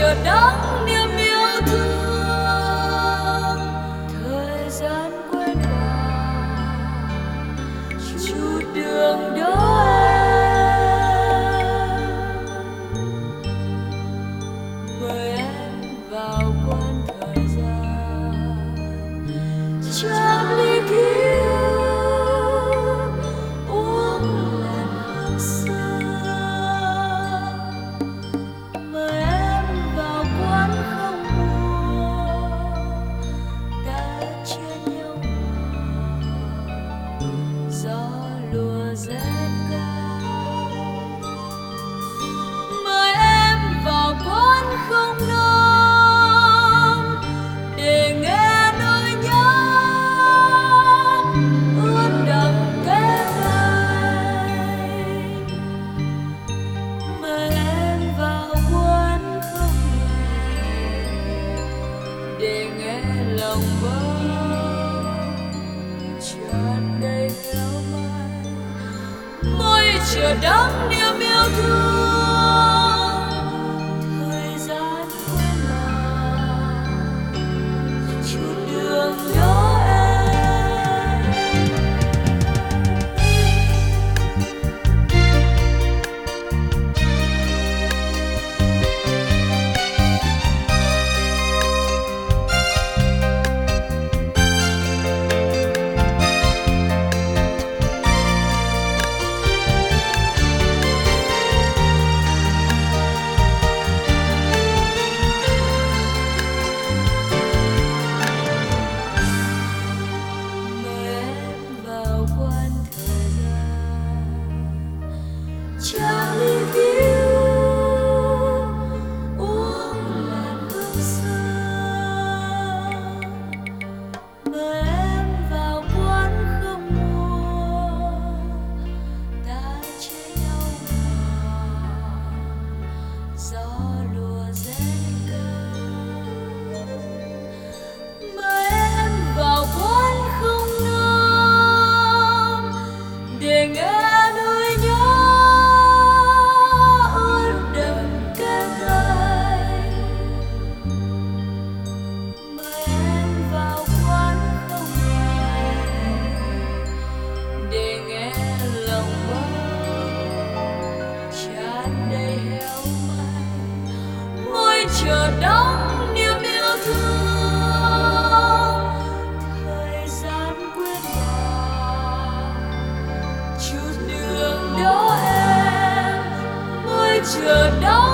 chờ đón niềm yêu thương. Thời gian quên vào chút đường đó em, mời em vào quán thời gian chạm ly kia uống làn hương xưa. Mời em vào quán không mùa, ta chia nhau gió lùa rét cao. Mời em vào quán không nắng để nghe nỗi nhớ ướt đẫm cái gai. Mời em vào quán không ngày để nghe lòng bâng tràn đầy héo mai. Môi chờ đón niềm yêu thương. Thời gian quên lãng chút đường đó em. Mời em vào quán thời gian trao ly kia uống làn hương xưa. Mời em vào quán không mùa, ta chia nhau gió lùa rét cao. Mời em vào quán không năm để nghe nỗi nhớ ướt đẫm cái gai. Mời em vào quán không ngày để nghe lòng bâng tràn đầy héo mai. Môi chờ đón niềm yêu thương. Thời gian quên vào chút đường đó em, môi chờ đón